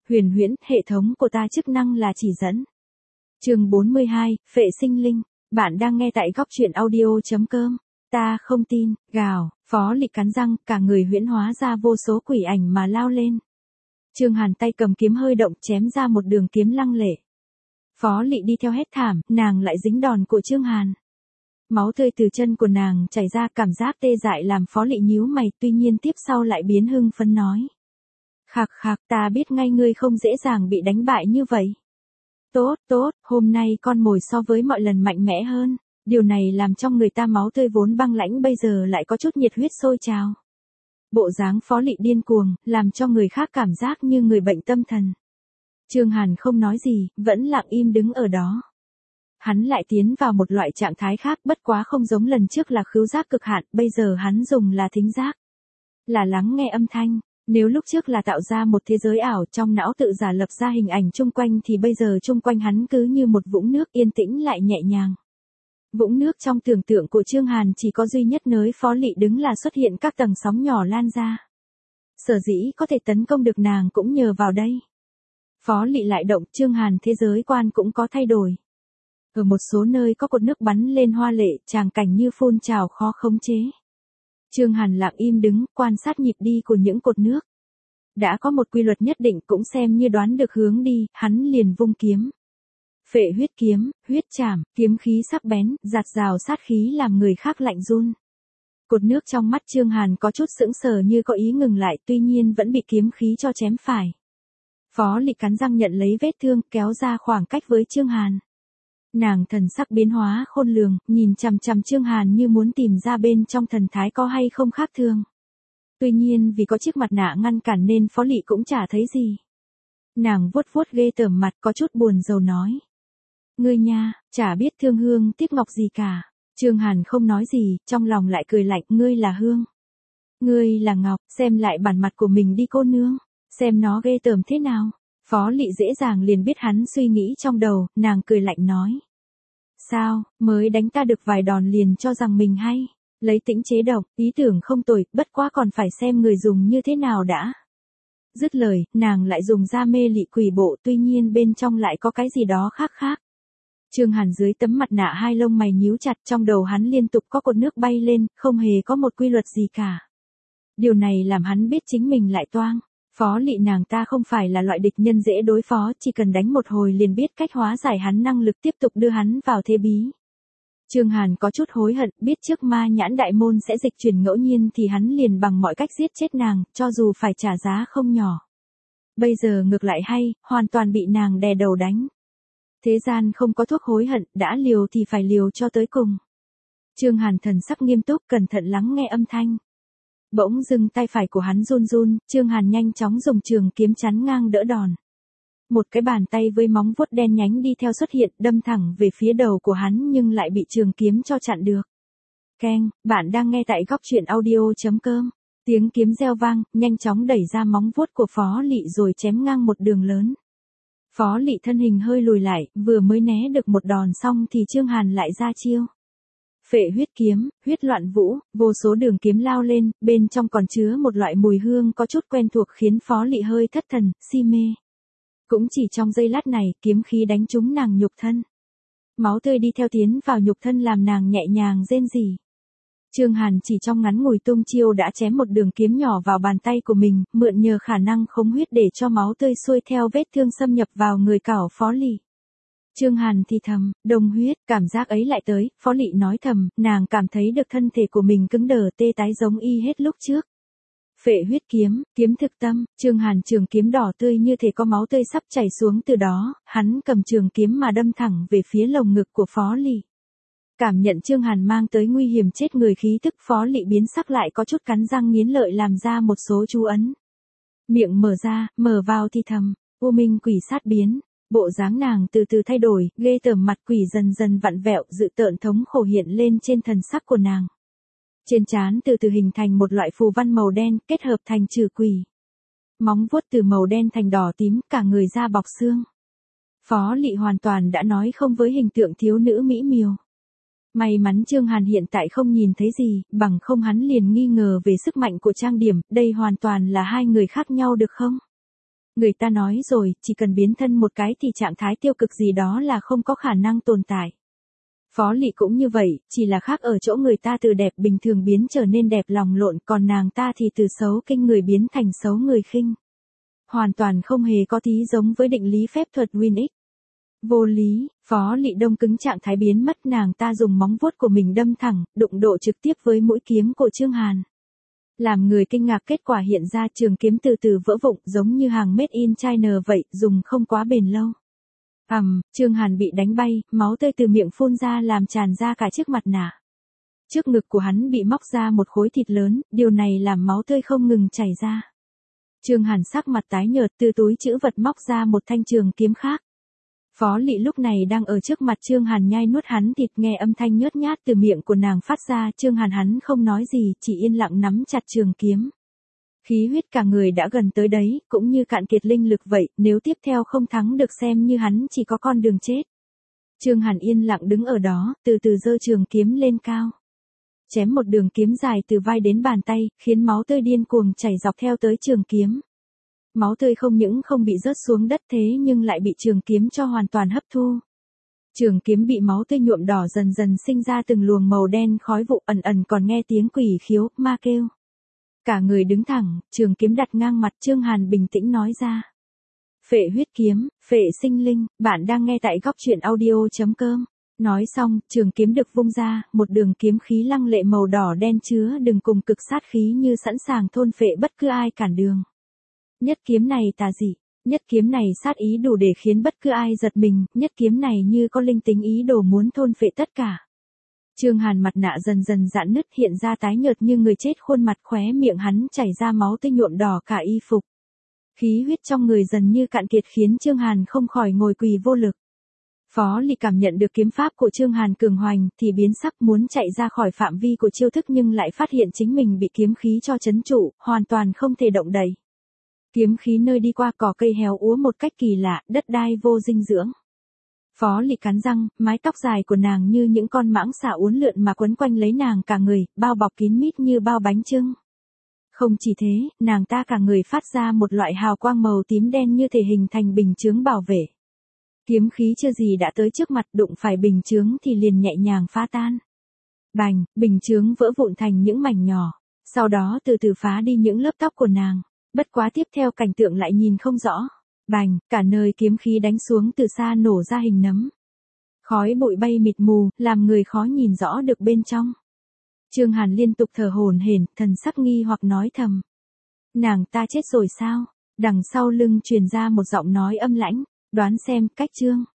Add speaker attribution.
Speaker 1: Huyền huyễn, hệ thống của ta chức năng là chỉ dẫn. Chương 42, Phệ sinh linh. Bạn đang nghe tại góc truyện audio.com. Ta không tin, gào, Phó Lị cắn răng, cả người huyễn hóa ra vô số quỷ ảnh mà lao lên. Trương Hàn tay cầm kiếm hơi động chém ra một đường kiếm lăng lệ. Phó Lị đi theo hét thảm, nàng lại dính đòn của Trương Hàn. Máu tươi từ chân của nàng chảy ra, cảm giác tê dại làm Phó Lị nhíu mày, tuy nhiên tiếp sau lại biến hưng phấn nói. Khạc khạc, ta biết ngay ngươi không dễ dàng bị đánh bại như vậy. Tốt, tốt, hôm nay con mồi so với mọi lần mạnh mẽ hơn. Điều này làm trong người ta máu tươi vốn băng lãnh bây giờ lại có chút nhiệt huyết sôi trào. Bộ dáng Phó Lị điên cuồng, làm cho người khác cảm giác như người bệnh tâm thần. Trương Hàn không nói gì, vẫn lặng im đứng ở đó. Hắn lại tiến vào một loại trạng thái khác, bất quá không giống lần trước là khứu giác cực hạn, bây giờ hắn dùng là thính giác. Là lắng nghe âm thanh. Nếu lúc trước là tạo ra một thế giới ảo trong não tự giả lập ra hình ảnh chung quanh thì bây giờ chung quanh hắn cứ như một vũng nước yên tĩnh lại nhẹ nhàng. Vũng nước trong tưởng tượng của Trương Hàn chỉ có duy nhất nơi Phó Lị đứng là xuất hiện các tầng sóng nhỏ lan ra. Sở dĩ có thể tấn công được nàng cũng nhờ vào đây. Phó Lị lại động, Trương Hàn thế giới quan cũng có thay đổi. Ở một số nơi có cột nước bắn lên hoa lệ, tràng cảnh như phun trào khó khống chế. Trương Hàn lặng im đứng, quan sát nhịp đi của những cột nước. Đã có một quy luật nhất định, cũng xem như đoán được hướng đi, hắn liền vung kiếm. Phệ huyết kiếm, huyết trảm, kiếm khí sắc bén, giạt rào sát khí làm người khác lạnh run. Cột nước trong mắt Trương Hàn có chút sững sờ như có ý ngừng lại, tuy nhiên vẫn bị kiếm khí cho chém phải. Phó Lị cắn răng nhận lấy vết thương, kéo ra khoảng cách với Trương Hàn. Nàng thần sắc biến hóa khôn lường, nhìn chằm chằm Trương Hàn như muốn tìm ra bên trong thần thái có hay không khác thường. Tuy nhiên vì có chiếc mặt nạ ngăn cản nên Phó Lị cũng chả thấy gì. Nàng vuốt vuốt ghê tởm mặt có chút buồn rầu nói. Ngươi nha, chả biết thương hương tiếc ngọc gì cả. Trương Hàn không nói gì, trong lòng lại cười lạnh, ngươi là hương. Ngươi là ngọc, xem lại bản mặt của mình đi cô nương. Xem nó ghê tởm thế nào. Phó Lị dễ dàng liền biết hắn suy nghĩ trong đầu, nàng cười lạnh nói. Sao, mới đánh ta được vài đòn liền cho rằng mình hay. Lấy tĩnh chế độc, ý tưởng không tồi, bất quá còn phải xem người dùng như thế nào đã. Dứt lời, nàng lại dùng ra mê lị quỷ bộ, tuy nhiên bên trong lại có cái gì đó khác khác. Trương Hàn dưới tấm mặt nạ hai lông mày nhíu chặt, trong đầu hắn liên tục có cột nước bay lên, không hề có một quy luật gì cả. Điều này làm hắn biết chính mình lại toang. Phó Lị nàng ta không phải là loại địch nhân dễ đối phó, chỉ cần đánh một hồi liền biết cách hóa giải hắn năng lực tiếp tục đưa hắn vào thế bí. Trương Hàn có chút hối hận, biết trước ma nhãn đại môn sẽ dịch chuyển ngẫu nhiên thì hắn liền bằng mọi cách giết chết nàng, cho dù phải trả giá không nhỏ. Bây giờ ngược lại hay, hoàn toàn bị nàng đè đầu đánh. Thế gian không có thuốc hối hận, đã liều thì phải liều cho tới cùng. Trương Hàn thần sắc nghiêm túc, cẩn thận lắng nghe âm thanh. Bỗng dưng tay phải của hắn run run, Trương Hàn nhanh chóng dùng trường kiếm chắn ngang đỡ đòn. Một cái bàn tay với móng vuốt đen nhánh đi theo xuất hiện, đâm thẳng về phía đầu của hắn nhưng lại bị trường kiếm cho chặn được. Keng, bạn đang nghe tại góc truyện audio.com. Tiếng kiếm reo vang, nhanh chóng đẩy ra móng vuốt của Phó Lị rồi chém ngang một đường lớn. Phó Lị thân hình hơi lùi lại, vừa mới né được một đòn xong thì Trương Hàn lại ra chiêu. Phệ huyết kiếm, huyết loạn vũ, vô số đường kiếm lao lên, bên trong còn chứa một loại mùi hương có chút quen thuộc khiến Phó Lị hơi thất thần, si mê. Cũng chỉ trong giây lát này, kiếm khí đánh trúng nàng nhục thân. Máu tươi đi theo tiến vào nhục thân làm nàng nhẹ nhàng rên rỉ. Trương Hàn chỉ trong ngắn ngủi tung chiêu đã chém một đường kiếm nhỏ vào bàn tay của mình, mượn nhờ khả năng khống huyết để cho máu tươi xuôi theo vết thương xâm nhập vào người cảo Phó Lị. Trương Hàn thì thầm, đồng huyết, cảm giác ấy lại tới, Phó Lị nói thầm, nàng cảm thấy được thân thể của mình cứng đờ tê tái giống y hết lúc trước. Phệ huyết kiếm, kiếm thực tâm, Trương Hàn trường kiếm đỏ tươi như thể có máu tươi sắp chảy xuống từ đó, hắn cầm trường kiếm mà đâm thẳng về phía lồng ngực của Phó Lị. Cảm nhận Trương Hàn mang tới nguy hiểm chết người khí tức, Phó Lị biến sắc lại có chút cắn răng nghiến lợi làm ra một số chú ấn. Miệng mở ra, mở vào thì thầm, U Minh quỷ sát biến. Bộ dáng nàng từ từ thay đổi, ghê tởm mặt quỷ dần dần vặn vẹo, dự tợn thống khổ hiện lên trên thần sắc của nàng. Trên trán từ từ hình thành một loại phù văn màu đen, kết hợp thành trừ quỷ. Móng vuốt từ màu đen thành đỏ tím, cả người da bọc xương. Phó Lị hoàn toàn đã nói không với hình tượng thiếu nữ mỹ miều. May mắn Trương Hàn hiện tại không nhìn thấy gì, bằng không hắn liền nghi ngờ về sức mạnh của trang điểm, đây hoàn toàn là hai người khác nhau được không? Người ta nói rồi, chỉ cần biến thân một cái thì trạng thái tiêu cực gì đó là không có khả năng tồn tại. Phó Lị cũng như vậy, chỉ là khác ở chỗ người ta từ đẹp bình thường biến trở nên đẹp lòng lộn, còn nàng ta thì từ xấu kinh người biến thành xấu người khinh. Hoàn toàn không hề có tí giống với định lý phép thuật Winx. Vô lý, Phó Lị đông cứng trạng thái biến mất, nàng ta dùng móng vuốt của mình đâm thẳng, đụng độ trực tiếp với mũi kiếm của Chương Hàn. Làm người kinh ngạc, kết quả hiện ra trường kiếm từ từ vỡ vụn giống như hàng made in China vậy, dùng không quá bền lâu. Chương Hàn bị đánh bay, máu tươi từ miệng phun ra làm tràn ra cả chiếc mặt nạ. Trước ngực của hắn bị móc ra một khối thịt lớn, điều này làm máu tươi không ngừng chảy ra. Chương Hàn sắc mặt tái nhợt, từ túi trữ vật móc ra một thanh trường kiếm khác. Phó Lị lúc này đang ở trước mặt Chương Hàn nhai nuốt hắn thịt, nghe âm thanh nhớt nhát từ miệng của nàng phát ra, Chương Hàn hắn không nói gì, chỉ yên lặng nắm chặt trường kiếm. Khí huyết cả người đã gần tới đấy, cũng như cạn kiệt linh lực vậy, nếu tiếp theo không thắng được xem như hắn chỉ có con đường chết. Chương Hàn yên lặng đứng ở đó, từ từ giơ trường kiếm lên cao. Chém một đường kiếm dài từ vai đến bàn tay, khiến máu tươi điên cuồng chảy dọc theo tới trường kiếm. Máu tươi không những không bị rớt xuống đất thế nhưng lại bị trường kiếm cho hoàn toàn hấp thu. Trường kiếm bị máu tươi nhuộm đỏ dần dần sinh ra từng luồng màu đen khói vụ, ẩn ẩn còn nghe tiếng quỷ khiếu, ma kêu. Cả người đứng thẳng, trường kiếm đặt ngang mặt, Chương Hàn bình tĩnh nói ra. Phệ huyết kiếm, phệ sinh linh, bạn đang nghe tại góc truyện audio.com. Nói xong, trường kiếm được vung ra, một đường kiếm khí lăng lệ màu đỏ đen chứa đừng cùng cực sát khí như sẵn sàng thôn phệ bất cứ ai cản đường. Nhất kiếm này tà dị, nhất kiếm này sát ý đủ để khiến bất cứ ai giật mình, nhất kiếm này như có linh tính ý đồ muốn thôn phệ tất cả. Chương Hàn mặt nạ dần dần rạn nứt, hiện ra tái nhợt như người chết, khuôn mặt khóe miệng hắn chảy ra máu tươi nhuộm đỏ cả y phục. Khí huyết trong người dần như cạn kiệt khiến Chương Hàn không khỏi ngồi quỳ vô lực. Phó Lị cảm nhận được kiếm pháp của Chương Hàn cường hoành thì biến sắc, muốn chạy ra khỏi phạm vi của chiêu thức nhưng lại phát hiện chính mình bị kiếm khí cho trấn trụ, hoàn toàn không thể động đậy. Kiếm khí nơi đi qua cỏ cây héo úa một cách kỳ lạ, đất đai vô dinh dưỡng. Phó Lị cắn răng, mái tóc dài của nàng như những con mãng xà uốn lượn mà quấn quanh lấy nàng cả người, bao bọc kín mít như bao bánh chưng. Không chỉ thế, nàng ta cả người phát ra một loại hào quang màu tím đen như thể hình thành bình chướng bảo vệ. Kiếm khí chưa gì đã tới trước mặt, đụng phải bình chướng thì liền nhẹ nhàng phá tan. Bành, bình chướng vỡ vụn thành những mảnh nhỏ, sau đó từ từ phá đi những lớp tóc của nàng. Bất quá tiếp theo cảnh tượng lại nhìn không rõ. Bành, cả nơi kiếm khí đánh xuống từ xa nổ ra hình nấm. Khói bụi bay mịt mù, làm người khó nhìn rõ được bên trong. Chương Hàn liên tục thở hổn hển, thần sắc nghi hoặc nói thầm. Nàng ta chết rồi sao? Đằng sau lưng truyền ra một giọng nói âm lãnh, đoán xem, cách Chương.